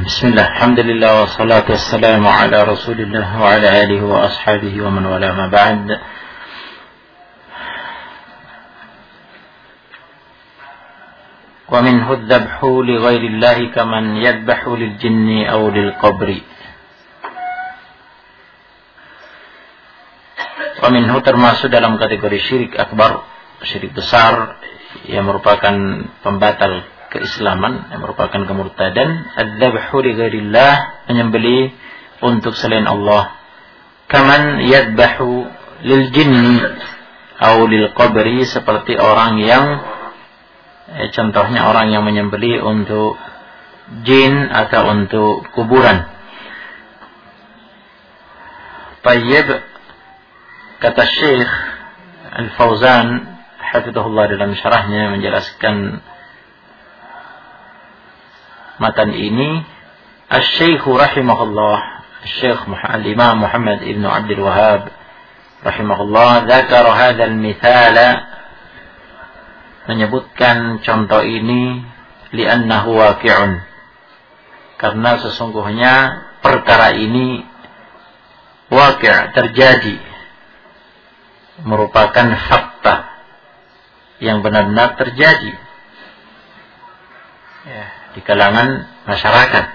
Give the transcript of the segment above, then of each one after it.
Bismillah, alhamdulillah, wassalatu wassalamu ala rasulillah wa ala alihi wa ashabihi wa man wala ma ba'd. Wa minhu dzabhu li ghairillahi kaman yadbahu lil jinni aw lil qabri. Wa minhu termasuk dalam kategori syirik akbar, syirik besar yang merupakan pembatal keislaman, yang merupakan kemurtadan, adzabhu li ghairillah, menyembelih untuk selain Allah, kaman yadbahu lil jinni atau lil qabri, seperti orang yang contohnya orang yang menyembelih untuk jin atau untuk kuburan. Tayyib, kata Syekh Al-Fauzan hafizahullah dalam syarahnya menjelaskan matan ini, Asy-Syaikh rahimahullah, Syekh Al-Imam Muhammad ibn Abdul Wahhab rahimahullah, dzakara hadzal mithala, menyebutkan contoh ini, li'annahu waqi'un, karena sesungguhnya perkara ini waqi', terjadi, merupakan fakta yang benar-benar terjadi di kalangan masyarakat.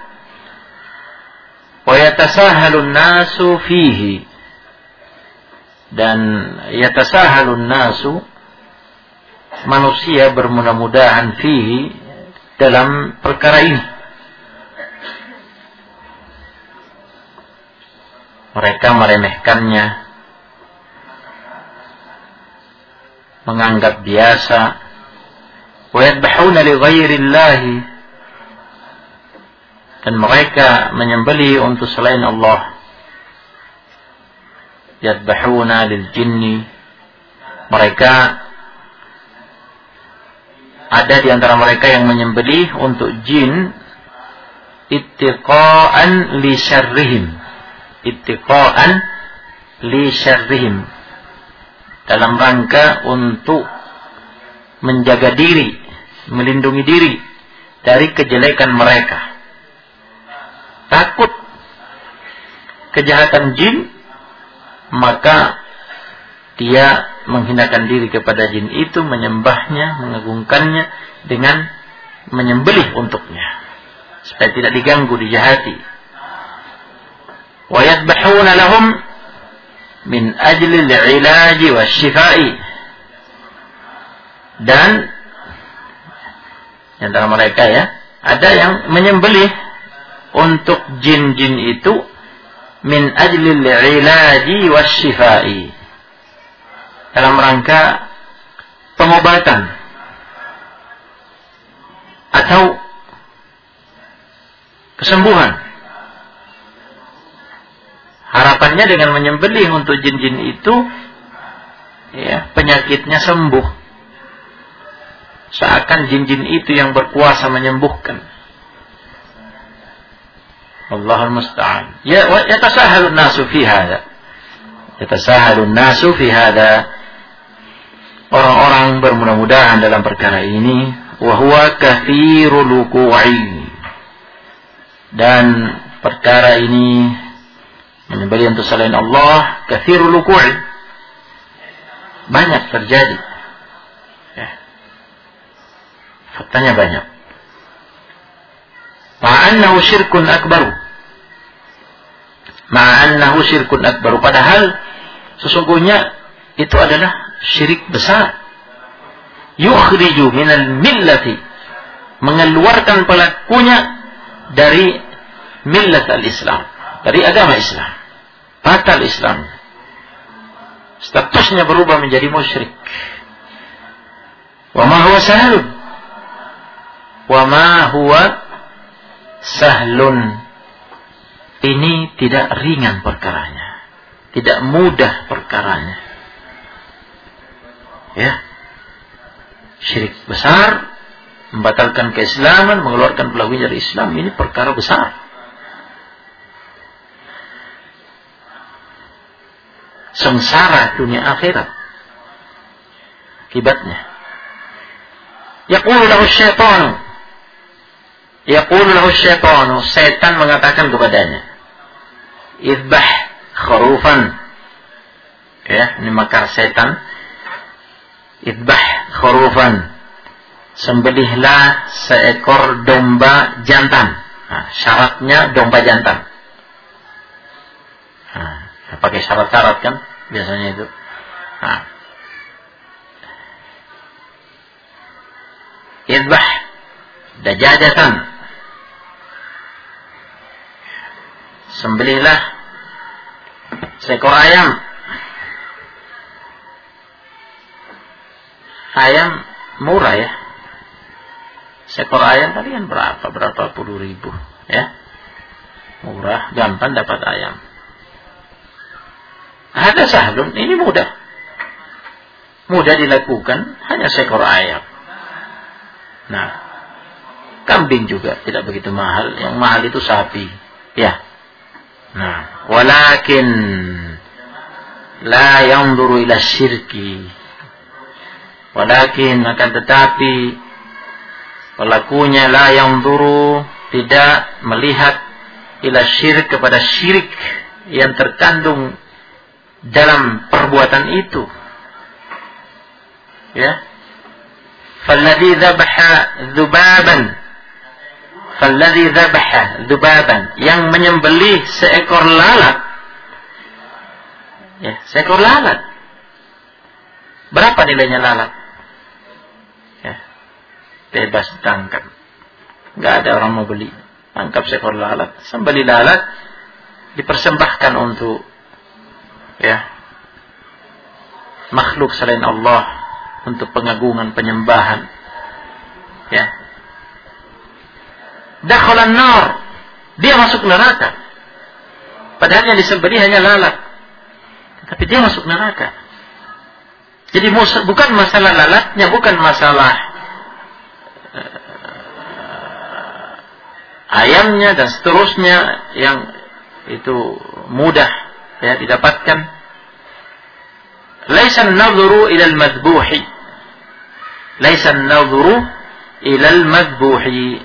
Wa yatasahalun nasu fihi, dan yatasahalun nasu, manusia bermudah-mudahan fihi, dalam perkara ini. Mereka meremehkannya, menganggap biasa. Wa yadbahuna li ghairillahi, dan mereka menyembelih untuk selain Allah. Yadbahuna lil jinni, mereka ada di antara mereka yang menyembelih untuk jin, ittiqa'an li syarrihim, ittiqa'an li syarrihim, dalam rangka untuk menjaga diri, melindungi diri dari kejelekan mereka. Takut kejahatan jin, maka dia menghinakan diri kepada jin itu, menyembahnya, mengagungkannya dengan menyembelih untuknya supaya tidak diganggu, dijahati. Wa yadbahuna lahum min ajli al-ilaji wasyifai, dan di antara mereka ada yang menyembelih untuk jin-jin itu min ajlil ilaji wasyifai, dalam rangka pengobatan atau kesembuhan. Harapannya dengan menyembelih untuk jin-jin itu penyakitnya sembuh, seakan jin-jin itu yang berkuasa menyembuhkan. Allahul musta'an. Yatasahalun nasu fi hadha. Yatasahalun nasu fi hadha. Orang-orang bermudah-mudahan dalam perkara ini. Wa huwa katsirul wuqu'i. Dan perkara ini, menyembelih untuk selain Allah, katsirul wuqu'i, banyak terjadi. Faktanya banyak. Ma'annahu syirkun akbaru. Ma'annahu syirkun akbaru. Padahal sesungguhnya itu adalah syirik besar. Yukhriju minal millati, mengeluarkan pelakunya dari millat al-Islam, dari agama Islam. Batal Islam. Statusnya berubah menjadi musyrik. Wa ma huwa sahlun. Wa ma huwa sahlun, ini tidak ringan perkaranya, tidak mudah perkaranya. Syirik besar, membatalkan keislaman, mengeluarkan pelakunya dari Islam, ini perkara besar. Sengsara dunia akhirat akibatnya. Yaqulu lahu syaitan, Yaqulu lahu syaitanu, setan mengatakan kepadanya, idbah khurufan. Ya, ini makar setan. Idbah khurufan. Sembelihlah seekor domba jantan. Nah, syaratnya domba jantan. Nah, pakai syarat-syarat kan biasanya itu. Nah. Idbah dajajatan. Sembelihlah seekor ayam. Ayam murah ya. Seekor ayam tadi kan berapa puluh ribu ya. Murah, gampang dapat ayam. Ada sahlun, ini mudah. Mudah dilakukan, hanya seekor ayam. Nah, kambing juga tidak begitu mahal. Yang mahal itu sapi. Ya. Nah, walakin la yanzuru ila syirki. Walakin akan tetapi pelakunya la yanzuru, tidak melihat ila syirik, kepada syirik yang terkandung dalam perbuatan itu. Ya. Falladhi dhabaha dhubaban, yang menyembelih seekor lalat. Ya, seekor lalat. Berapa nilainya lalat? Ya. Bebas ditangkap. Enggak ada orang mau beli. Tangkap seekor lalat, sembelih lalat, dipersembahkan untuk ya makhluk selain Allah, untuk pengagungan, penyembahan. Ya. Dakhalan nar, dia masuk neraka. Padahal yang disembelih hanya lalat, tapi dia masuk neraka. Jadi bukan masalah lalatnya, bukan masalah ayamnya dan seterusnya yang itu mudah ya didapatkan. Laisa an-nadhuru ila al-madbuhi. Laisa an-nadhuru ila al-madbuhi.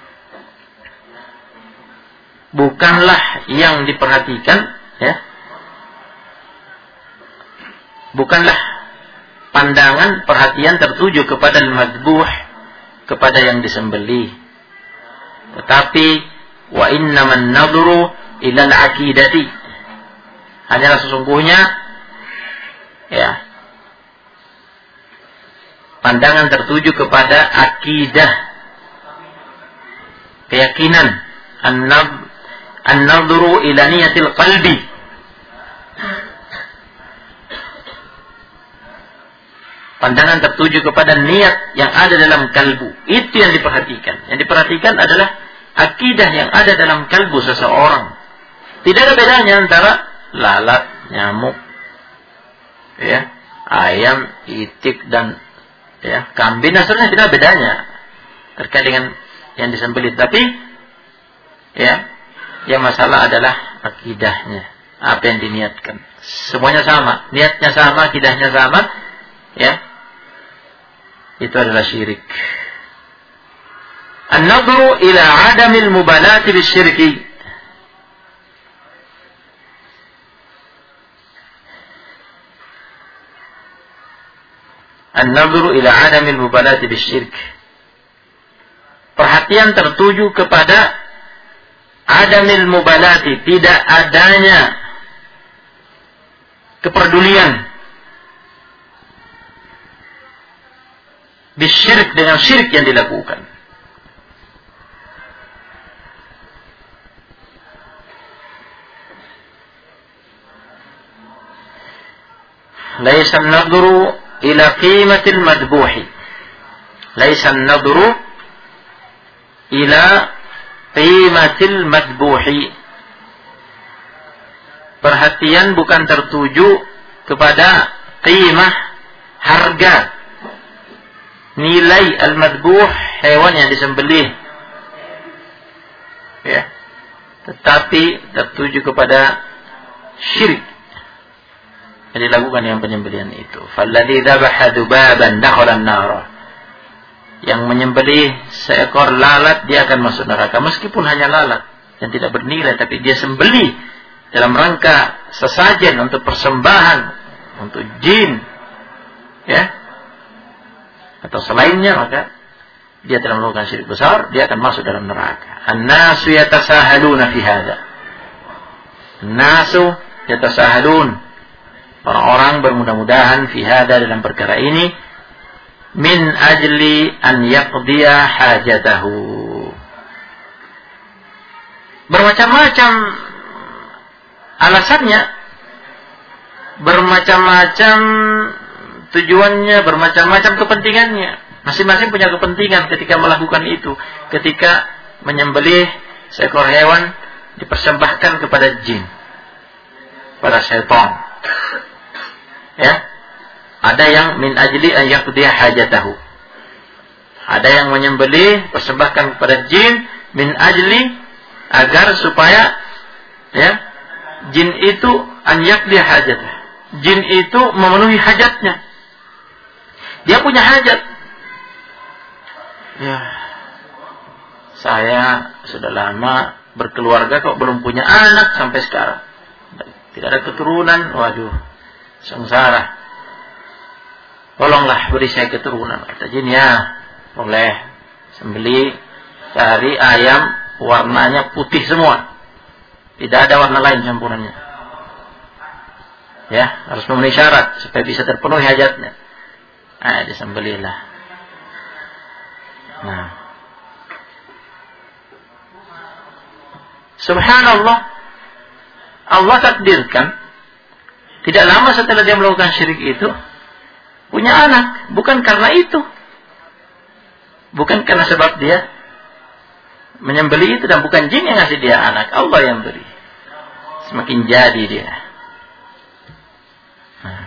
Bukanlah yang diperhatikan ya. Bukanlah pandangan, perhatian tertuju kepada al-madbuh, kepada yang disembelih. Tetapi wa innaman nadhuru ila al-aqidati. Hanyalah sesungguhnya ya pandangan tertuju kepada akidah, keyakinan. An-nadhuru ila niyatil qalbi. Pandangan tertuju kepada niat yang ada dalam kalbu. Itu yang diperhatikan. Yang diperhatikan adalah akidah yang ada dalam kalbu seseorang. Tidak ada bedanya antara lalat, nyamuk, ya, ayam, itik dan ya, kambing. Sebenarnya tidak ada bedanya terkait dengan yang disembelih. Tapi ya, yang masalah adalah akidahnya. Apa yang diniatkan. Semuanya sama. Niatnya sama, akidahnya sama. Ya. Itu adalah syirik. An-nadhru ila adamil mubalati bisyirki. An-nadhru ila adamil mubalati bisyirk. Perhatian tertuju kepada adamil mubalati, tidak adanya kepedulian bisyirik, dengan syirik yang dilakukan. Laisa an-nadhru ila qimatil madbuhi. Laisa an-nadhru ila qimatil madbuhi. Perhatian bukan tertuju kepada qimah, harga, nilai al-madbuh, hewan yang disembelih. Ya. Tetapi tertuju kepada syirik yang dilakukan dengan penyembelihan itu. Falladzi dzabaha dubaban dakhala an-nar. yang menyembelih seekor lalat, dia akan masuk neraka meskipun hanya lalat yang tidak bernilai, tapi dia sembelih dalam rangka sesajen untuk persembahan untuk jin, ya, atau selainnya, maka dia telah melakukan syirik besar, dia akan masuk dalam neraka. An-nasu yatasahaluna fi hadza. An-nasu yatasahalun. Orang-orang bermudah-mudahan fi hadza, dalam perkara ini, min ajli an yaqdiya hajatahu. Bermacam-macam alasannya, bermacam-macam tujuannya, bermacam-macam kepentingannya. Masing-masing punya kepentingan ketika melakukan itu. Ketika menyembelih seekor hewan dipersembahkan kepada jin, pada setan. Ya. Ada yang min ajli an yaqdiya hajatahu. Ada yang menyembelih persembahkan kepada jin min ajli, agar supaya, ya, jin itu an yaqdiya hajatahu. Jin itu memenuhi hajatnya. Dia punya hajat. Ya, saya sudah lama berkeluarga kok belum punya anak sampai sekarang. Tidak ada keturunan, waduh, sengsara. Tolonglah beri saya keturunan. Kata jin, ya, boleh. Sembelih, cari ayam warnanya putih semua. Tidak ada warna lain campurannya. Ya, harus memenuhi syarat supaya bisa terpenuhi hajatnya. Nah, disembelihlah. Nah, subhanallah, Allah takdirkan tidak lama setelah dia melakukan syirik itu punya anak. Bukan karena itu, bukan karena sebab dia menyembelih itu, dan bukan jin yang ngasih dia anak, Allah yang beri. Semakin jadi dia. Nah,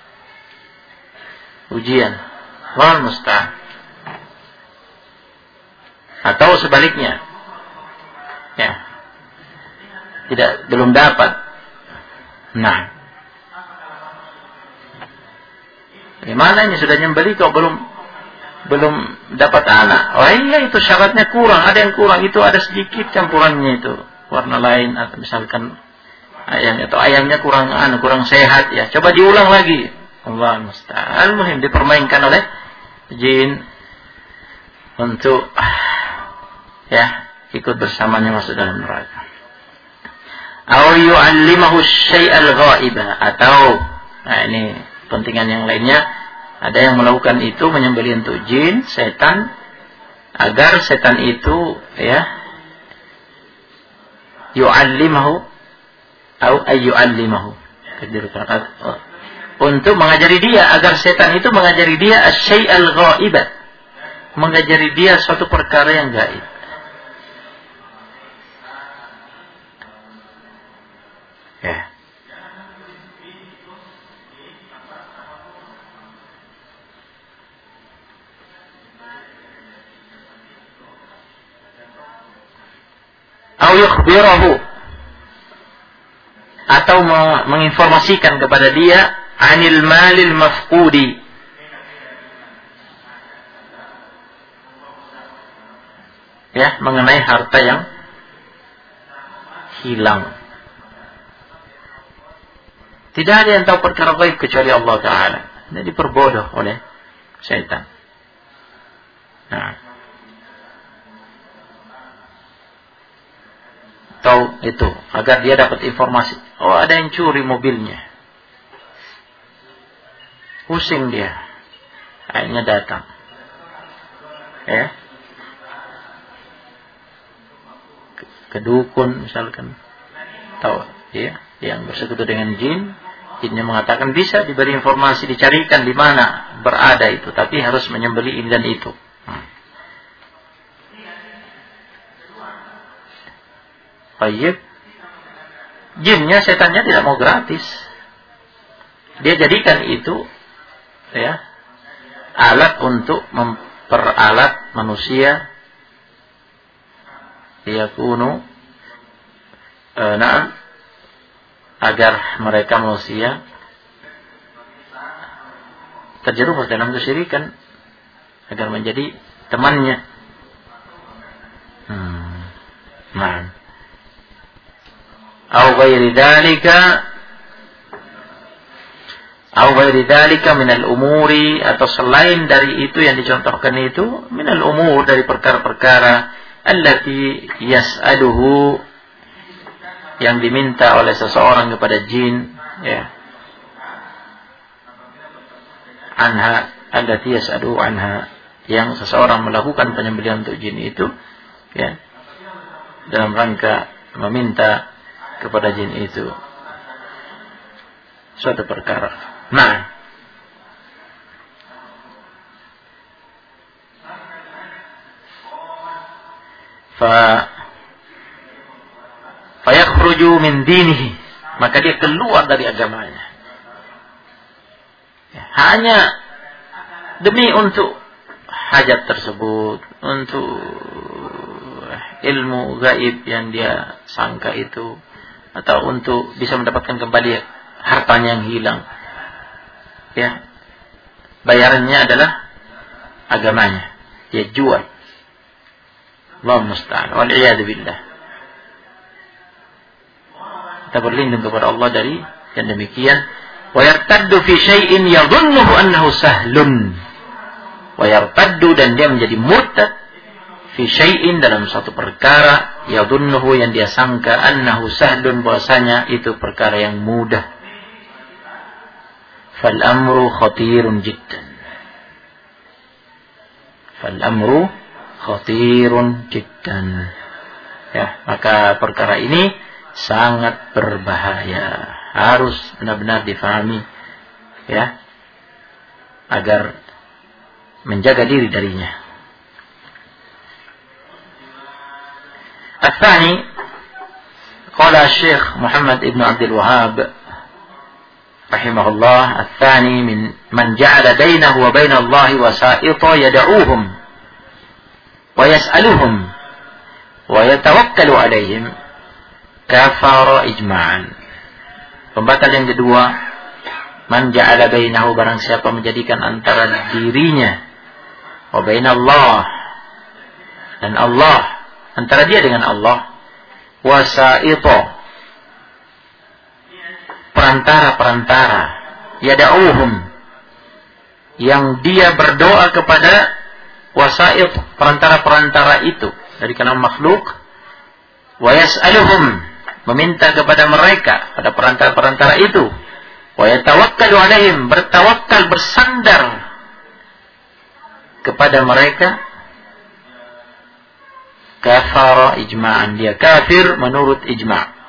ujian, wal musta'an. Atau sebaliknya, ya, belum dapat. Nah, gimana ini sudah nyembeli kok belum dapat anak? Oh iya, itu syaratnya kurang, ada yang kurang, itu ada sedikit campurannya itu, warna lain, atau misalkan ayamnya kurang sehat, ya, coba diulang lagi. Allah musta'an, muhim dipermainkan oleh jin untuk, ya, ikut bersamanya masuk dalam neraka. Aw yu'allimahu syai'al ghaiba, atau, nah ini pentingan yang lainnya, ada yang melakukan itu, menyembelih untuk jin, setan, agar setan itu, ya, yu'allimahu atau ayyu'allimahu, untuk mengajari dia, agar setan itu mengajari dia asy-syai'al ghaiba, mengajari dia suatu perkara yang gaib. Ya. Au yukhbirahu, atau menginformasikan kepada dia anil malil mafqudi, ya, mengenai harta yang hilang. Tidak ada yang tahu perkara gaib kecuali Allah Ta'ala. Ini diperbodoh oleh syaitan. Nah, tahu itu agar dia dapat informasi. Oh, ada yang curi mobilnya. Pusing dia. Akhirnya datang. Ya. Ke dukun misalkan. Tahu, ya, yang bersekutu dengan jin. Jinnya mengatakan bisa diberi informasi, dicarikan di mana berada itu, tapi harus menyembelih ini dan itu. Baik. Jinnya, setannya tidak mau gratis. Dia jadikan itu, ya, alat untuk memperalat manusia. Yakunu, agar mereka manusia terjerumus dalam kesyirikan, agar menjadi temannya. Nah, au ghairi dzalika minal umuri, atau selain dari itu yang dicontohkan itu, minal umur, dari perkara-perkara allati yas'aluhu, yang diminta oleh seseorang kepada jin, ya, anha, allati yas'aluhu anha, yang seseorang melakukan penyembelihan untuk jin itu, ya, dalam rangka meminta kepada jin itu suatu perkara. Nah, fayakhruju min dinihi, maka dia keluar dari agamanya, ya, hanya demi untuk hajat tersebut, untuk ilmu gaib yang dia sangka itu, atau untuk bisa mendapatkan kembali hartanya yang hilang, ya, bayarannya adalah agamanya, dia jual. Allahu musta'an, wal iyad billah. Kita berlindung kepada Allah dari yang demikian. Wa yartaddu fi syai'in yadhunnuhu annahu sahlun. Wa yartaddu, dan dia menjadi murtad, fi syai'in, dalam satu perkara, yadhunnuhu, yang dia sangka, annahu sahlun, bahwasanya itu perkara yang mudah. Fal amru khatirun jiddan. Fal amru khatirun jiddan. Ya, maka perkara ini sangat berbahaya. Harus benar-benar difahami, ya, agar menjaga diri darinya. Al-thani, qala Syekh Muhammad ibn Abdul Wahhab rahimahullah, al-thani man ja'ala bainahu wa baina Allah wasa'ita yad'uuhum wa yas'aluhum wa yatawakkalu 'alaihim kafara ijma'an. Pembatal yang kedua, man ja'ala bainahu, barang siapa menjadikan antara dirinya wa baina Allah dan Allah, antara dia dengan Allah, wasa'ita, perantara-perantara, yada'uhum, yang dia berdoa kepada wasa'it, perantara-perantara itu dari kalangan makhluk, wa yas'aluhum, meminta kepada mereka, pada perantara-perantara itu, wa yatawakkalu alaihim, bertawakal, bersandar kepada mereka, kafara ijma'an, dia kafir menurut ijma'.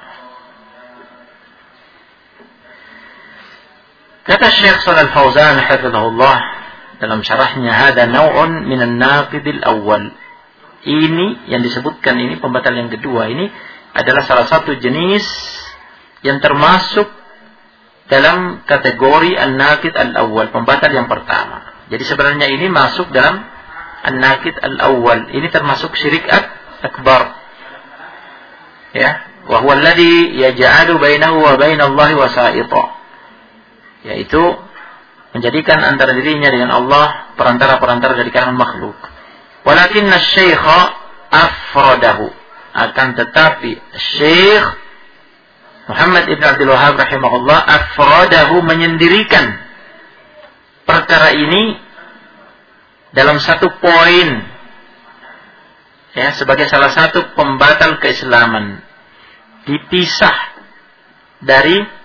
Kata Syekh Shalal Fauzan hafizahullah dalam syarahnya, hada naw'un minan naqidil awal. Ini yang disebutkan ini, pembatal yang kedua ini adalah salah satu jenis yang termasuk dalam kategori an-naqid al-awwal, pembatal yang pertama. Jadi sebenarnya ini masuk dalam an-naqid al-awwal. Ini termasuk syirik akbar. Ya, wa huwa alladhi yaj'alu bainahu wa bainallahi wasa'ita. Yaitu menjadikan antara dirinya dengan Allah perantara-perantara dari kalangan makhluk. Walakinna syekha afradahu, akan tetapi Syekh Muhammad ibn Abdul Wahhab rahimahullah afradahu, menyendirikan perkara ini dalam satu poin, ya, sebagai salah satu pembatal keislaman, dipisah dari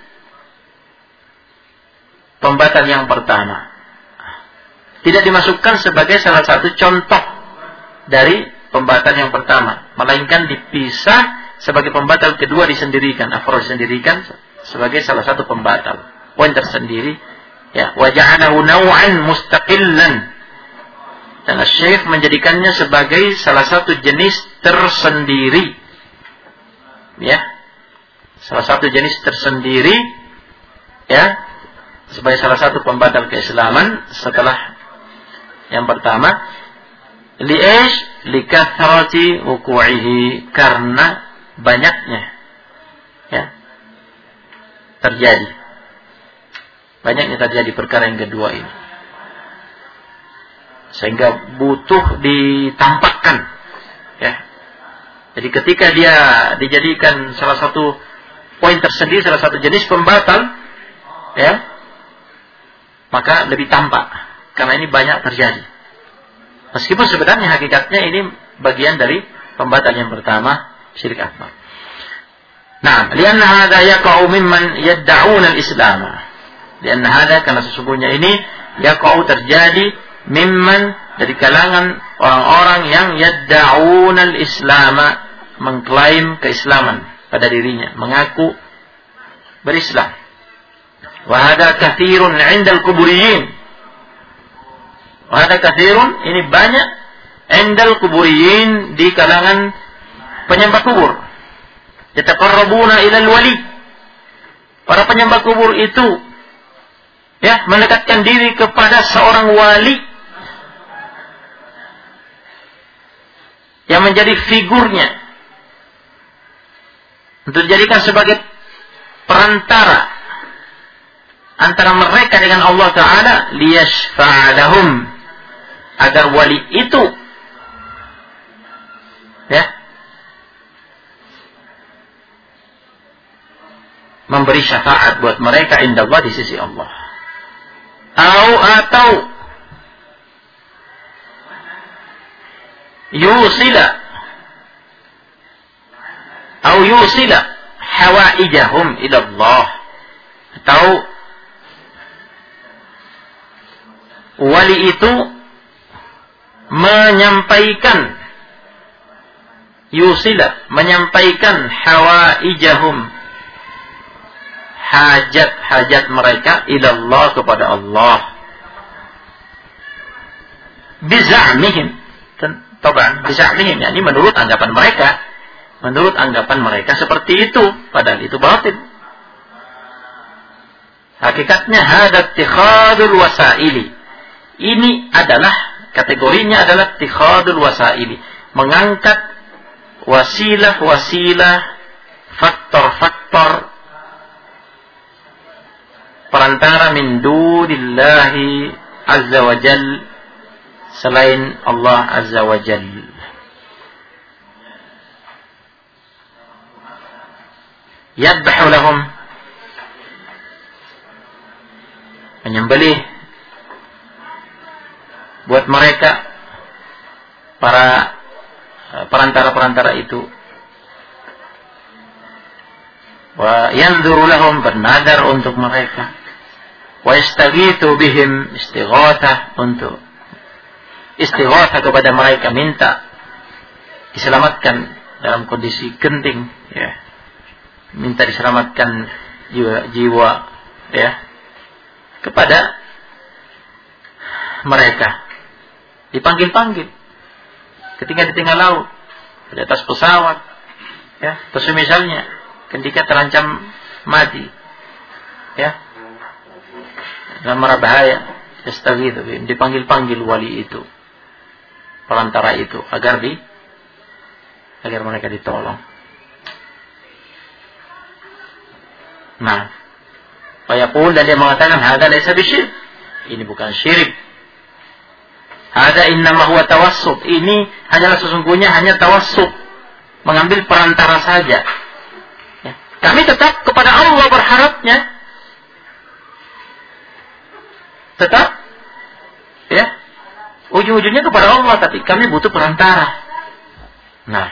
pembatal yang pertama, tidak dimasukkan sebagai salah satu contoh dari pembatal yang pertama, melainkan dipisah sebagai pembatal kedua, disendirikan, afrod, disendirikan sebagai salah satu pembatal, poin tersendiri, ya, wa ja'alahu naw'an mustaqillan, dan Syekh menjadikannya sebagai salah satu jenis tersendiri, ya, salah satu jenis tersendiri, ya, sebagai salah satu pembatal keislaman setelah yang pertama. Likathrati wuku'ihi, karena banyaknya, ya, banyaknya terjadi perkara yang kedua ini. sehingga butuh ditampakkan. Ya. Jadi ketika dia dijadikan salah satu poin tersendiri, salah satu jenis pembatal, ya, maka lebih tampak karena ini banyak terjadi. Meskipun sebenarnya hakikatnya ini bagian dari pembatal yang pertama, syirik akbar. Nah, lianna hadza yaqa'u mimman yad'un al-islam. Lianna hadza, karena sesungguhnya ini yaqa'u terjadi mimman, dari kalangan orang-orang yang yad'un al-islam, mengklaim keislaman pada dirinya, mengaku berislam. Wa hadza katsirun 'inda al-quburiyyin. Wa hadza katsirun, ini banyak 'inda al-quburiyyin, di kalangan penyembah kubur. Yataqarrabuna ila al-wali. Para penyembah kubur itu, ya, mendekatkan diri kepada seorang wali yang menjadi figurnya, untuk dijadikan sebagai perantara antara mereka dengan Allah Ta'ala, liyashfa'alahum, agar wali itu, ya, memberi syafaat buat mereka inda Allah, di sisi Allah. Atau yusila hawaijahum ila Allah, atau wali itu menyampaikan hawaijahum, hajat-hajat mereka ila Allah, kepada Allah, biza'mihim, biza'mihim, yakni menurut anggapan mereka seperti itu, padahal itu batil. Hakikatnya hada ittikhadul wasaili, ini adalah kategorinya adalah ittikhadul wasaili, mengangkat wasilah-wasilah, faktor-faktor perantara min dunillahi azza wa jal, selain Allah azza wa jal. Yadbahu lahum, menyembelih buat mereka, para perantara-perantara itu. Wa yanzuru lahum, bernadar untuk mereka. Wa yastaghithu bihim, istighatsah, untuk istighatsah kepada mereka, minta diselamatkan dalam kondisi genting, ya, minta diselamatkan jiwa, ya, kepada mereka. Dipanggil-panggil ketika di tengah laut, di atas pesawat, ya, atau semisalnya ketika terancam mati, ya, dalam mara bahaya, yastaghitsu, dipanggil-panggil wali itu, perantara itu, agar mereka ditolong. Nah, fayaqul, dan dia mengatakan, hadza laysa bisyirk, ini bukan syirik. Hadza innama huwa tawassut, ini hanyalah sesungguhnya hanya tawassut, mengambil perantara saja. Ya. Kami tetap kepada Allah berharapnya, tetap, ya, ujung-ujungnya kepada Allah, tapi kami butuh perantara. Nah,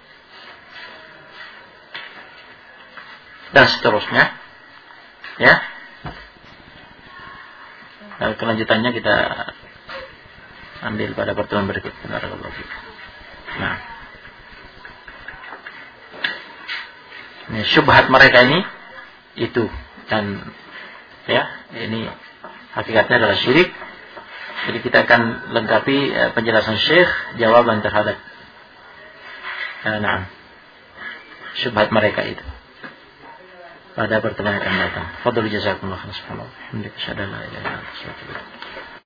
dan seterusnya, ya. Nah, kelanjutannya kita ambil pada pertemuan berikutnya. Nah, ini syubhat mereka ini itu, dan, ya, ini hakikatnya adalah syirik. Jadi kita akan lengkapi penjelasan Syekh, jawaban terhadap syubhat mereka itu pada pertemuan yang akan datang. Fadhlu jazakumullah khairan. Alhamdulillah.